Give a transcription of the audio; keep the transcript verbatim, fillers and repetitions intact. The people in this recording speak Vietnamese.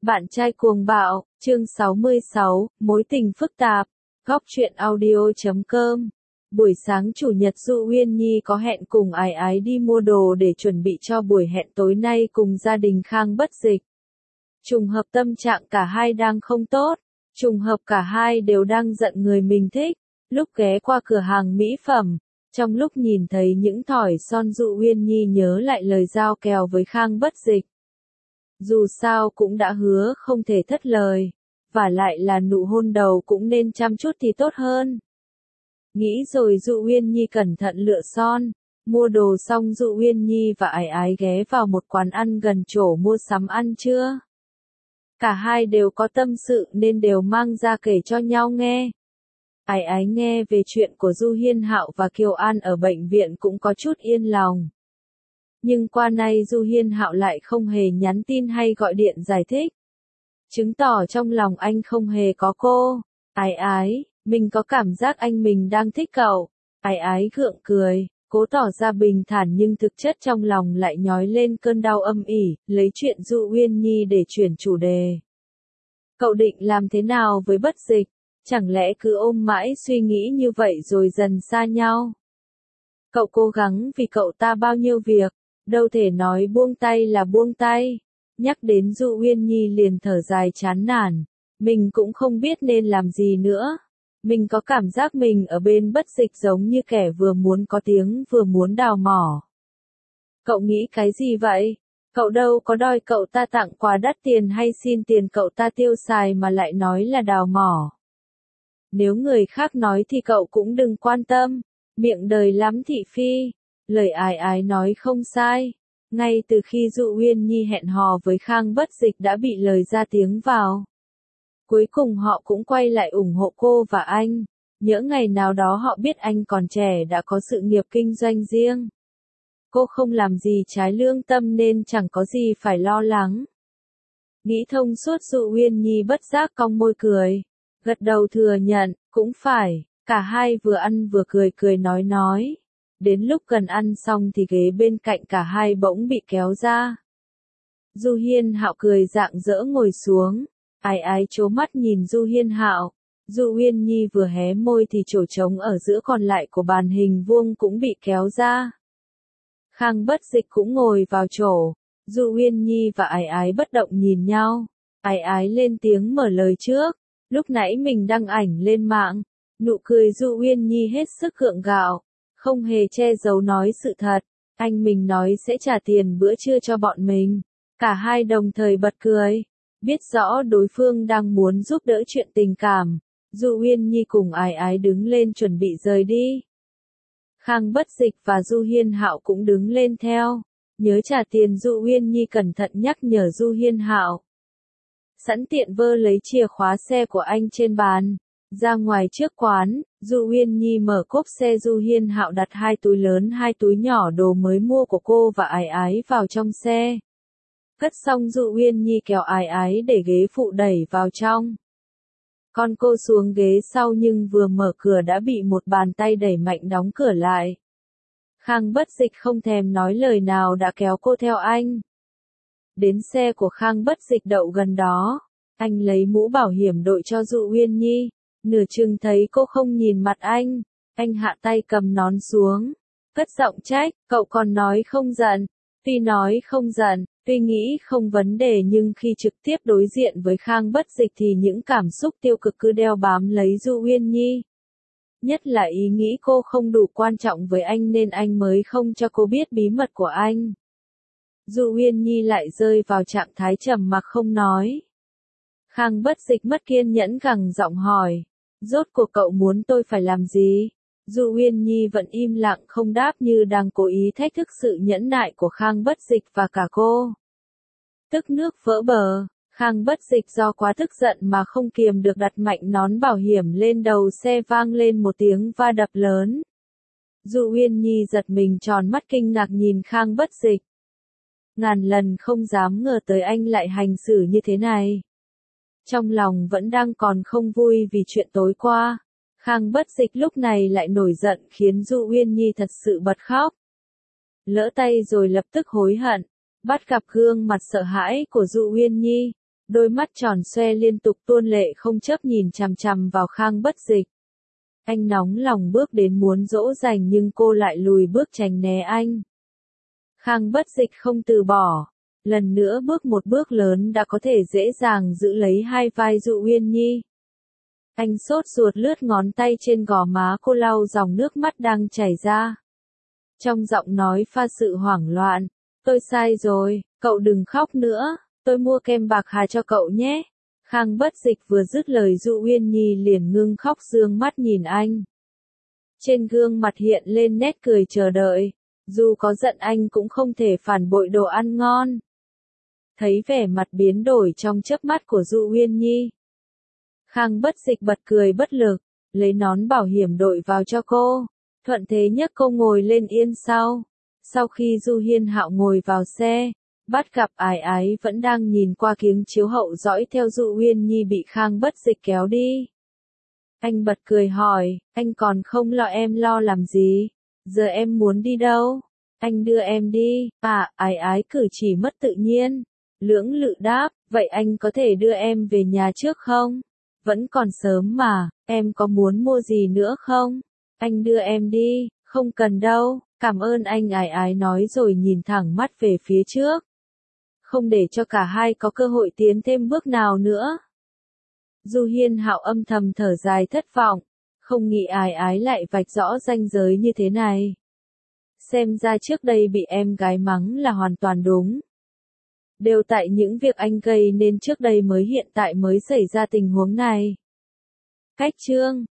Bạn trai cuồng bạo, chương sáu mươi sáu, mối tình phức tạp, góc truyện audio chấm com. Buổi sáng chủ nhật Du Uyên Nhi có hẹn cùng Ái Ái đi mua đồ để chuẩn bị cho buổi hẹn tối nay cùng gia đình Khang Bất Dịch. Trùng hợp tâm trạng cả hai đang không tốt, trùng hợp cả hai đều đang giận người mình thích, lúc ghé qua cửa hàng mỹ phẩm. Trong lúc nhìn thấy những thỏi son Du Uyên Nhi nhớ lại lời giao kèo với Khang Bất Dịch. Dù sao cũng đã hứa không thể thất lời, và lại là nụ hôn đầu cũng nên chăm chút thì tốt hơn. Nghĩ rồi Du Uyên Nhi cẩn thận lựa son, mua đồ xong Du Uyên Nhi và Ái Ái ghé vào một quán ăn gần chỗ mua sắm ăn trưa. Cả hai đều có tâm sự nên đều mang ra kể cho nhau nghe. Ái Ái nghe về chuyện của Du Hiên Hạo và Kiều An ở bệnh viện cũng có chút yên lòng. Nhưng qua nay Du Hiên Hạo lại không hề nhắn tin hay gọi điện giải thích. Chứng tỏ trong lòng anh không hề có cô. Ái Ái, mình có cảm giác anh mình đang thích cậu. Ái Ái gượng cười, cố tỏ ra bình thản nhưng thực chất trong lòng lại nhói lên cơn đau âm ỉ, lấy chuyện Du Uyên Nhi để chuyển chủ đề. Cậu định làm thế nào với Bất Dịch? Chẳng lẽ cứ ôm mãi suy nghĩ như vậy rồi dần xa nhau? Cậu cố gắng vì cậu ta bao nhiêu việc, đâu thể nói buông tay là buông tay. Nhắc đến Du Uyên Nhi liền thở dài chán nản, mình cũng không biết nên làm gì nữa. Mình có cảm giác mình ở bên Bất Dịch giống như kẻ vừa muốn có tiếng vừa muốn đào mỏ. Cậu nghĩ cái gì vậy? Cậu đâu có đòi cậu ta tặng quà đắt tiền hay xin tiền cậu ta tiêu xài mà lại nói là đào mỏ. Nếu người khác nói thì cậu cũng đừng quan tâm, miệng đời lắm thị phi. Lời Ái Ái nói không sai. Ngay từ khi Du Uyên Nhi hẹn hò với Khang Bất Dịch đã bị lời ra tiếng vào. Cuối cùng họ cũng quay lại ủng hộ cô và anh. Nhỡ ngày nào đó họ biết anh còn trẻ đã có sự nghiệp kinh doanh riêng. Cô không làm gì trái lương tâm nên chẳng có gì phải lo lắng. Nghĩ thông suốt Du Uyên Nhi bất giác cong môi cười. Gật đầu thừa nhận, cũng phải. Cả hai vừa ăn vừa cười cười nói nói. Đến lúc gần ăn xong thì ghế bên cạnh cả hai bỗng bị kéo ra. Du Hiên Hạo cười rạng rỡ ngồi xuống. Ái Ái trố mắt nhìn Du Hiên Hạo. Du Uyên Nhi vừa hé môi thì chỗ trống ở giữa còn lại của bàn hình vuông cũng bị kéo ra. Khang Bất Dịch cũng ngồi vào chỗ. Du Uyên Nhi và Ái Ái bất động nhìn nhau. Ái Ái lên tiếng mở lời trước. Lúc nãy mình đăng ảnh lên mạng. Nụ cười Du Uyên Nhi hết sức gượng gạo. Không hề che giấu nói sự thật, anh mình nói sẽ trả tiền bữa trưa cho bọn mình. Cả hai đồng thời bật cười, biết rõ đối phương đang muốn giúp đỡ chuyện tình cảm. Du Uyên Nhi cùng Ái Ái đứng lên chuẩn bị rời đi. Khang Bất Dịch và Du Hiên Hạo cũng đứng lên theo. Nhớ trả tiền Du Uyên Nhi cẩn thận nhắc nhở Du Hiên Hạo. Sẵn tiện vơ lấy chìa khóa xe của anh trên bàn. Ra ngoài trước quán, Du Uyên Nhi mở cốp xe Du Hiên Hạo đặt hai túi lớn hai túi nhỏ đồ mới mua của cô và Ái Ái vào trong xe. Cất xong Du Uyên Nhi kéo Ái Ái để ghế phụ đẩy vào trong. Con cô xuống ghế sau nhưng vừa mở cửa đã bị một bàn tay đẩy mạnh đóng cửa lại. Khang Bất Dịch không thèm nói lời nào đã kéo cô theo anh. Đến xe của Khang Bất Dịch đậu gần đó, anh lấy mũ bảo hiểm đội cho Du Uyên Nhi. Nửa chừng thấy cô không nhìn mặt anh, anh hạ tay cầm nón xuống, cất giọng trách, cậu còn nói không giận, tuy nói không giận, tuy nghĩ không vấn đề nhưng khi trực tiếp đối diện với Khang Bất Dịch thì những cảm xúc tiêu cực cứ đeo bám lấy Du Uyên Nhi. Nhất là ý nghĩ cô không đủ quan trọng với anh nên anh mới không cho cô biết bí mật của anh. Du Uyên Nhi lại rơi vào trạng thái trầm mặc không nói. Khang Bất Dịch mất kiên nhẫn gằn giọng hỏi. Rốt cuộc cậu muốn tôi phải làm gì? Du Uyên Nhi vẫn im lặng không đáp như đang cố ý thách thức sự nhẫn nại của Khang Bất Dịch và cả cô. Tức nước vỡ bờ, Khang Bất Dịch do quá tức giận mà không kiềm được đặt mạnh nón bảo hiểm lên đầu xe vang lên một tiếng va đập lớn. Du Uyên Nhi giật mình tròn mắt kinh ngạc nhìn Khang Bất Dịch. Ngàn lần không dám ngờ tới anh lại hành xử như thế này. Trong lòng vẫn đang còn không vui vì chuyện tối qua. Khang Bất Dịch lúc này lại nổi giận khiến Du Uyên Nhi thật sự bật khóc. Lỡ tay rồi lập tức hối hận. Bắt gặp gương mặt sợ hãi của Du Uyên Nhi. Đôi mắt tròn xoe liên tục tuôn lệ không chớp nhìn chằm chằm vào Khang Bất Dịch. Anh nóng lòng bước đến muốn dỗ dành nhưng cô lại lùi bước tránh né anh. Khang Bất Dịch không từ bỏ. Lần nữa bước một bước lớn đã có thể dễ dàng giữ lấy hai vai Dụ Uyên Nhi. Anh sốt ruột lướt ngón tay trên gò má cô lau dòng nước mắt đang chảy ra. Trong giọng nói pha sự hoảng loạn. Tôi sai rồi, cậu đừng khóc nữa, tôi mua kem bạc hà cho cậu nhé. Khang Bất Dịch vừa dứt lời Dụ Uyên Nhi liền ngưng khóc dương mắt nhìn anh. Trên gương mặt hiện lên nét cười chờ đợi. Dù có giận anh cũng không thể phản bội đồ ăn ngon. Thấy vẻ mặt biến đổi trong chớp mắt của Dụ Uyên Nhi. Khang Bất Dịch bật cười bất lực, lấy nón bảo hiểm đội vào cho cô, thuận thế nhấc cô ngồi lên yên sau. Sau khi Du Hiên Hạo ngồi vào xe, bắt gặp Ái Ái vẫn đang nhìn qua kiếng chiếu hậu dõi theo Dụ Uyên Nhi bị Khang Bất Dịch kéo đi. Anh bật cười hỏi, anh còn không lo em lo làm gì, giờ em muốn đi đâu? Anh đưa em đi. À, Ái Ái cử chỉ mất tự nhiên. Lưỡng lự đáp, vậy anh có thể đưa em về nhà trước không? Vẫn còn sớm mà, em có muốn mua gì nữa không? Anh đưa em đi, không cần đâu, cảm ơn anh. Ái Ái nói rồi nhìn thẳng mắt về phía trước. Không để cho cả hai có cơ hội tiến thêm bước nào nữa. Du Hiên Hạo âm thầm thở dài thất vọng, không nghĩ Ái Ái lại vạch rõ ranh giới như thế này. Xem ra trước đây bị em gái mắng là hoàn toàn đúng. Đều tại những việc anh gây nên trước đây mới hiện tại mới xảy ra tình huống này. Cách chương